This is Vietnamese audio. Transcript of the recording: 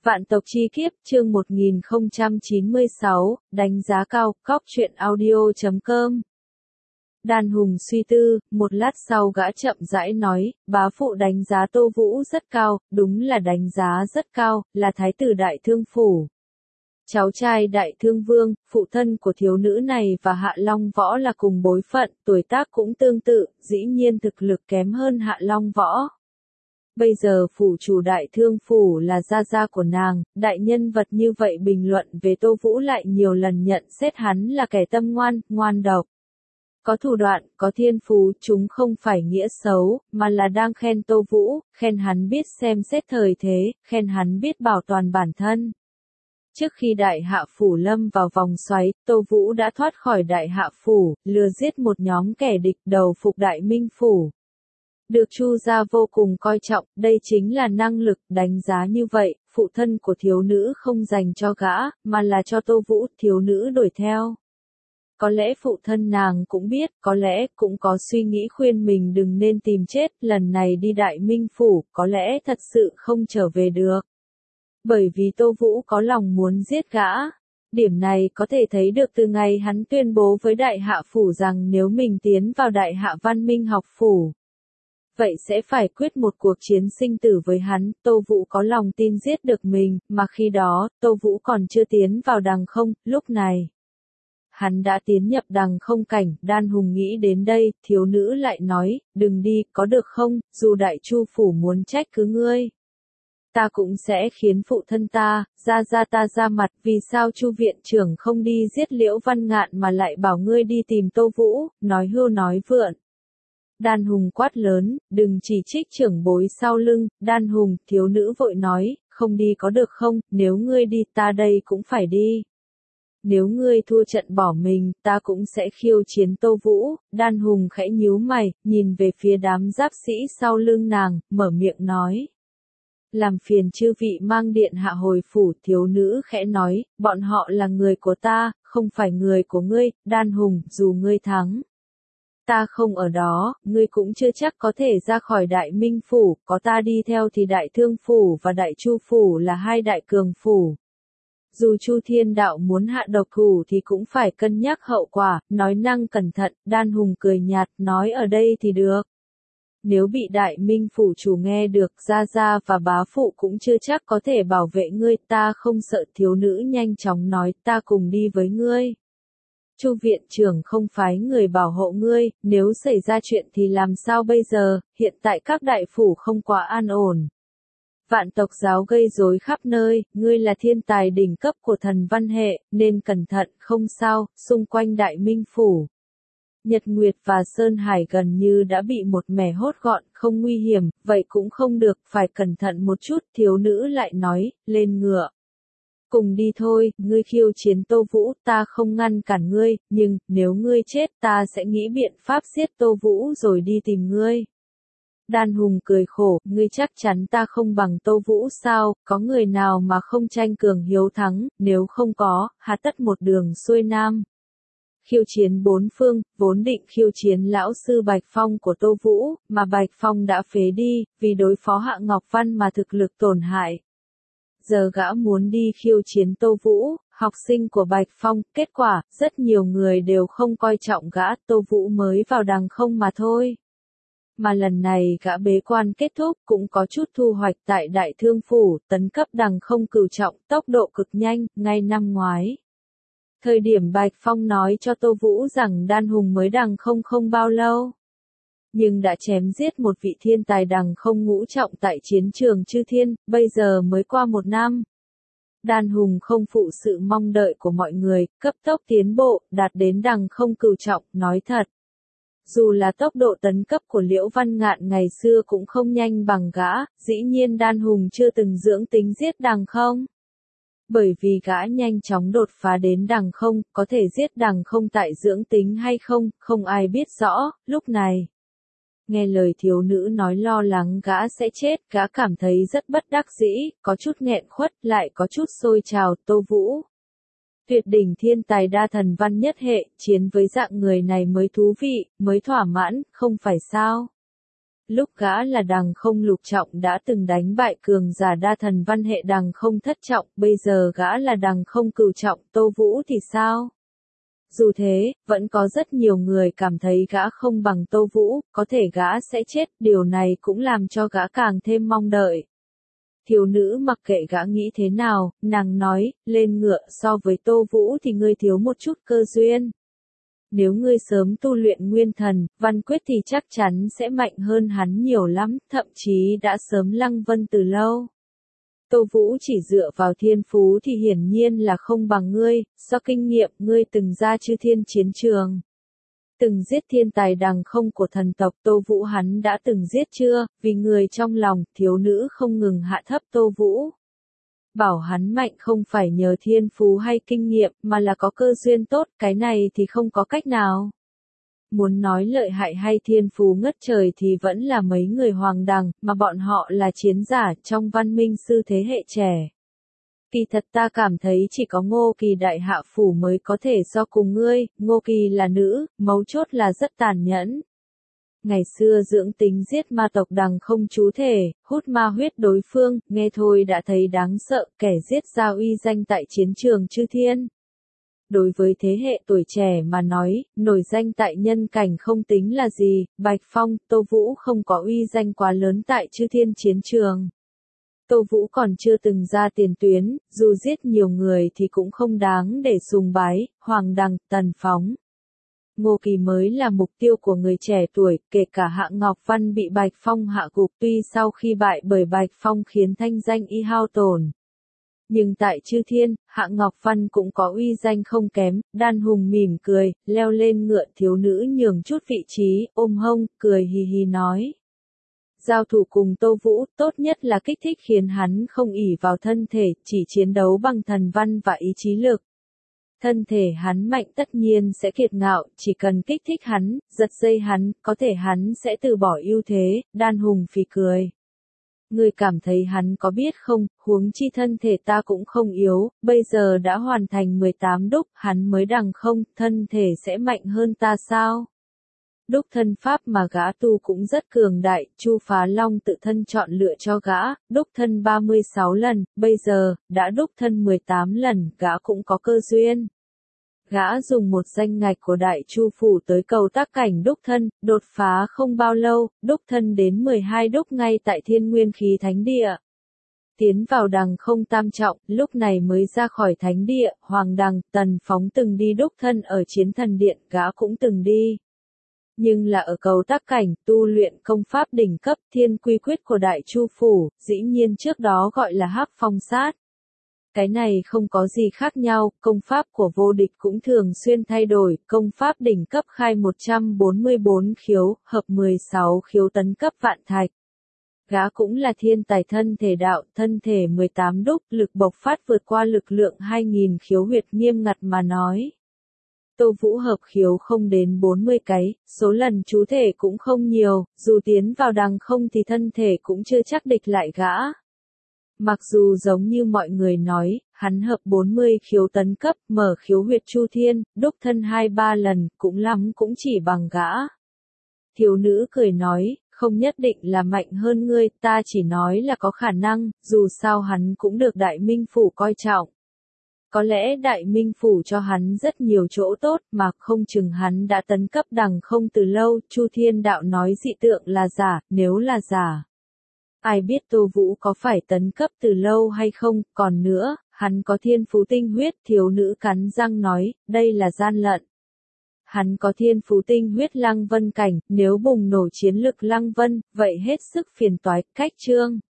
Vạn tộc chi kiếp, chương 1096, đánh giá cao, cóc truyện audio.com. Đan Hùng suy tư, một lát sau gã chậm rãi nói, bá phụ đánh giá Tô Vũ rất cao, đúng là đánh giá rất cao, là thái tử Đại Thương Phủ. Cháu trai Đại Thương Vương, phụ thân của thiếu nữ này và Hạ Long Võ là cùng bối phận, tuổi tác cũng tương tự, dĩ nhiên thực lực kém hơn Hạ Long Võ. Bây giờ phủ chủ Đại Thương Phủ là gia gia của nàng, đại nhân vật như vậy bình luận về Tô Vũ lại nhiều lần nhận xét hắn là kẻ tâm ngoan, ngoan độc. Có thủ đoạn, có thiên phú, chúng không phải nghĩa xấu, mà là đang khen Tô Vũ, khen hắn biết xem xét thời thế, khen hắn biết bảo toàn bản thân. Trước khi Đại Hạ Phủ lâm vào vòng xoáy, Tô Vũ đã thoát khỏi Đại Hạ Phủ, lừa giết một nhóm kẻ địch đầu phục Đại Minh Phủ. Được Chu gia vô cùng coi trọng, đây chính là năng lực, đánh giá như vậy, phụ thân của thiếu nữ không dành cho gã, mà là cho Tô Vũ, thiếu nữ đuổi theo. Có lẽ phụ thân nàng cũng biết, có lẽ cũng có suy nghĩ khuyên mình đừng nên tìm chết, lần này đi Đại Minh Phủ, có lẽ thật sự không trở về được. Bởi vì Tô Vũ có lòng muốn giết gã. Điểm này có thể thấy được từ ngày hắn tuyên bố với Đại Hạ Phủ rằng nếu mình tiến vào Đại Hạ Văn Minh học phủ, vậy sẽ phải quyết một cuộc chiến sinh tử với hắn. Tô Vũ có lòng tin giết được mình, mà khi đó, Tô Vũ còn chưa tiến vào đằng không, lúc này. Hắn đã tiến nhập đằng không cảnh, Đan Hùng nghĩ đến đây, thiếu nữ lại nói, đừng đi, có được không, dù Đại Chu Phủ muốn trách cứ ngươi. Ta cũng sẽ khiến phụ thân ta, ta ra mặt, vì sao Chu viện trưởng không đi giết Liễu Văn Ngạn mà lại bảo ngươi đi tìm Tô Vũ, nói hưu nói vượn. Đan Hùng quát lớn, đừng chỉ trích trưởng bối sau lưng, Đan Hùng, thiếu nữ vội nói, không đi có được không, nếu ngươi đi ta đây cũng phải đi. Nếu ngươi thua trận bỏ mình, ta cũng sẽ khiêu chiến Tô Vũ. Đan Hùng khẽ nhíu mày, nhìn về phía đám giáp sĩ sau lưng nàng, mở miệng nói. Làm phiền chư vị mang điện hạ hồi phủ, thiếu nữ khẽ nói, bọn họ là người của ta, không phải người của ngươi. Đan Hùng, dù ngươi thắng, ta không ở đó, ngươi cũng chưa chắc có thể ra khỏi Đại Minh Phủ, có ta đi theo thì Đại Thương Phủ và Đại Chu Phủ là hai đại cường phủ. Dù Chu Thiên Đạo muốn hạ độc thủ thì cũng phải cân nhắc hậu quả, nói năng cẩn thận. Đan Hùng cười nhạt, nói ở đây thì được. Nếu bị Đại Minh Phủ chủ nghe được, gia và bá phụ cũng chưa chắc có thể bảo vệ ngươi, ta không sợ. Thiếu nữ nhanh chóng nói, ta cùng đi với ngươi. Chu viện trưởng không phái người bảo hộ ngươi, nếu xảy ra chuyện thì làm sao bây giờ, hiện tại các đại phủ không quá an ổn. Vạn tộc giáo gây rối khắp nơi, ngươi là thiên tài đỉnh cấp của thần văn hệ, nên cẩn thận, không sao, xung quanh Đại Minh Phủ. Nhật Nguyệt và Sơn Hải gần như đã bị một mẻ hốt gọn, không nguy hiểm, vậy cũng không được, phải cẩn thận một chút, thiếu nữ lại nói, lên ngựa. Cùng đi thôi, ngươi khiêu chiến Tô Vũ, ta không ngăn cản ngươi, nhưng, nếu ngươi chết ta sẽ nghĩ biện pháp giết Tô Vũ rồi đi tìm ngươi. Đan Hùng cười khổ, ngươi chắc chắn ta không bằng Tô Vũ sao, có người nào mà không tranh cường hiếu thắng, nếu không có, hà tất một đường xuôi nam. Khiêu chiến bốn phương, vốn định khiêu chiến lão sư Bạch Phong của Tô Vũ, mà Bạch Phong đã phế đi, vì đối phó Hạ Ngọc Văn mà thực lực tổn hại. Giờ gã muốn đi khiêu chiến Tô Vũ, học sinh của Bạch Phong, kết quả, rất nhiều người đều không coi trọng gã, Tô Vũ mới vào đằng không mà thôi. Mà lần này gã bế quan kết thúc cũng có chút thu hoạch tại Đại Thương Phủ, tấn cấp đằng không cửu trọng, tốc độ cực nhanh, ngay năm ngoái. Thời điểm Bạch Phong nói cho Tô Vũ rằng Đan Hùng mới đằng không bao lâu. Nhưng đã chém giết một vị thiên tài đằng không ngũ trọng tại chiến trường Chư Thiên, bây giờ mới qua một năm. Đan Hùng không phụ sự mong đợi của mọi người, cấp tốc tiến bộ, đạt đến đằng không cửu trọng, nói thật. Dù là tốc độ tấn cấp của Liễu Văn Ngạn ngày xưa cũng không nhanh bằng gã, dĩ nhiên Đan Hùng chưa từng dưỡng tính giết đằng không. Bởi vì gã nhanh chóng đột phá đến đằng không, có thể giết đằng không tại dưỡng tính hay không, không ai biết rõ, lúc này. Nghe lời thiếu nữ nói lo lắng gã sẽ chết, gã cảm thấy rất bất đắc dĩ, có chút nghẹn khuất, lại có chút sôi trào. Tô Vũ, tuyệt đỉnh thiên tài đa thần văn nhất hệ, chiến với dạng người này mới thú vị, mới thỏa mãn, không phải sao? lúc gã là đằng không lục trọng đã từng đánh bại cường giả đa thần văn hệ đằng không thất trọng, bây giờ gã là đằng không cửu trọng, Tô Vũ thì sao? Dù thế, vẫn có rất nhiều người cảm thấy gã không bằng Tô Vũ, có thể gã sẽ chết, điều này cũng làm cho gã càng thêm mong đợi. Thiếu nữ mặc kệ gã nghĩ thế nào, nàng nói, lên ngựa, so với Tô Vũ thì ngươi thiếu một chút cơ duyên. Nếu ngươi sớm tu luyện nguyên thần, văn quyết thì chắc chắn sẽ mạnh hơn hắn nhiều lắm, thậm chí đã sớm lăng vân từ lâu. Tô Vũ chỉ dựa vào thiên phú thì hiển nhiên là không bằng ngươi, do kinh nghiệm ngươi từng ra chư thiên chiến trường. Từng giết thiên tài đằng không của thần tộc Tô Vũ hắn đã từng giết chưa, vì người trong lòng, thiếu nữ không ngừng hạ thấp Tô Vũ. Bảo hắn mạnh không phải nhờ thiên phú hay kinh nghiệm, mà là có cơ duyên tốt, cái này thì không có cách nào. Muốn nói lợi hại hay thiên phú ngất trời thì vẫn là mấy người hoàng đằng, mà bọn họ là chiến giả trong văn minh sư thế hệ trẻ. Kỳ thật ta cảm thấy chỉ có Ngô Kỳ đại hạ phủ mới có thể so cùng ngươi, Ngô Kỳ là nữ, mấu chốt là rất tàn nhẫn. Ngày xưa dưỡng tính giết ma tộc đằng không chú thể, hút ma huyết đối phương, nghe thôi đã thấy đáng sợ, kẻ giết ra uy danh tại chiến trường chư thiên. Đối với thế hệ tuổi trẻ mà nói, nổi danh tại nhân cảnh không tính là gì, Bạch Phong, Tô Vũ không có uy danh quá lớn tại chư thiên chiến trường. Tô Vũ còn chưa từng ra tiền tuyến, dù giết nhiều người thì cũng không đáng để sùng bái, Hoàng Đằng, Tần Phóng. Ngô Kỳ mới là mục tiêu của người trẻ tuổi, kể cả Hạ Ngọc Văn bị Bạch Phong hạ gục tuy sau khi bại bởi Bạch Phong khiến thanh danh y hao tổn. Nhưng tại chư thiên, Hạ Ngọc Văn cũng có uy danh không kém, Đan Hùng mỉm cười, leo lên ngựa thiếu nữ nhường chút vị trí, ôm hông, cười hì hì nói. Giao thủ cùng Tô Vũ, tốt nhất là kích thích khiến hắn không ỷ vào thân thể, chỉ chiến đấu bằng thần văn và ý chí lực. Thân thể hắn mạnh tất nhiên sẽ kiệt ngạo, chỉ cần kích thích hắn, giật dây hắn, có thể hắn sẽ từ bỏ ưu thế, Đan Hùng phì cười. Ngươi cảm thấy hắn có biết không, huống chi thân thể ta cũng không yếu, bây giờ đã hoàn thành 18 đúc, hắn mới đằng không, thân thể sẽ mạnh hơn ta sao? Đúc thân pháp mà gã tu cũng rất cường đại, Chu Phá Long tự thân chọn lựa cho gã, đúc thân 36 lần, bây giờ, đã đúc thân 18 lần, gã cũng có cơ duyên. Gã dùng một danh ngạch của Đại Chu Phủ tới cầu tác cảnh đúc thân, đột phá không bao lâu, đúc thân đến 12 đúc ngay tại Thiên Nguyên Khí Thánh Địa. Tiến vào đằng không tam trọng, lúc này mới ra khỏi thánh địa, Hoàng Đằng, Tần Phóng từng đi đúc thân ở Chiến Thần Điện, gã cũng từng đi. Nhưng là ở cầu tác cảnh, tu luyện công pháp đỉnh cấp Thiên Quy Quyết của Đại Chu Phủ, dĩ nhiên trước đó gọi là Hắc Phong Sát. Cái này không có gì khác nhau, công pháp của vô địch cũng thường xuyên thay đổi, công pháp đỉnh cấp khai 144 khiếu, hợp 16 khiếu tấn cấp vạn thạch. Gã cũng là thiên tài thân thể đạo, thân thể 18 đúc, lực bộc phát vượt qua lực lượng 2000 khiếu huyệt nghiêm ngặt mà nói. Tô Vũ hợp khiếu không đến 40 cái, số lần chú thể cũng không nhiều, dù tiến vào đằng không thì thân thể cũng chưa chắc địch lại gã. Mặc dù giống như mọi người nói, hắn hợp 40 khiếu tấn cấp, mở khiếu huyệt chu thiên, đúc thân 2-3 lần, cũng lắm cũng chỉ bằng gã. Thiếu nữ cười nói, không nhất định là mạnh hơn ngươi, ta chỉ nói là có khả năng, dù sao hắn cũng được Đại Minh Phủ coi trọng. Có lẽ Đại Minh Phủ cho hắn rất nhiều chỗ tốt mà không chừng hắn đã tấn cấp đằng không từ lâu, Chu Thiên Đạo nói dị tượng là giả, nếu là giả. Ai biết Tô Vũ có phải tấn cấp từ lâu hay không, còn nữa, hắn có thiên phú tinh huyết, thiếu nữ cắn răng nói, đây là gian lận. Hắn có thiên phú tinh huyết Lăng Vân cảnh, nếu bùng nổ chiến lực Lăng Vân, vậy hết sức phiền toái, cách chương.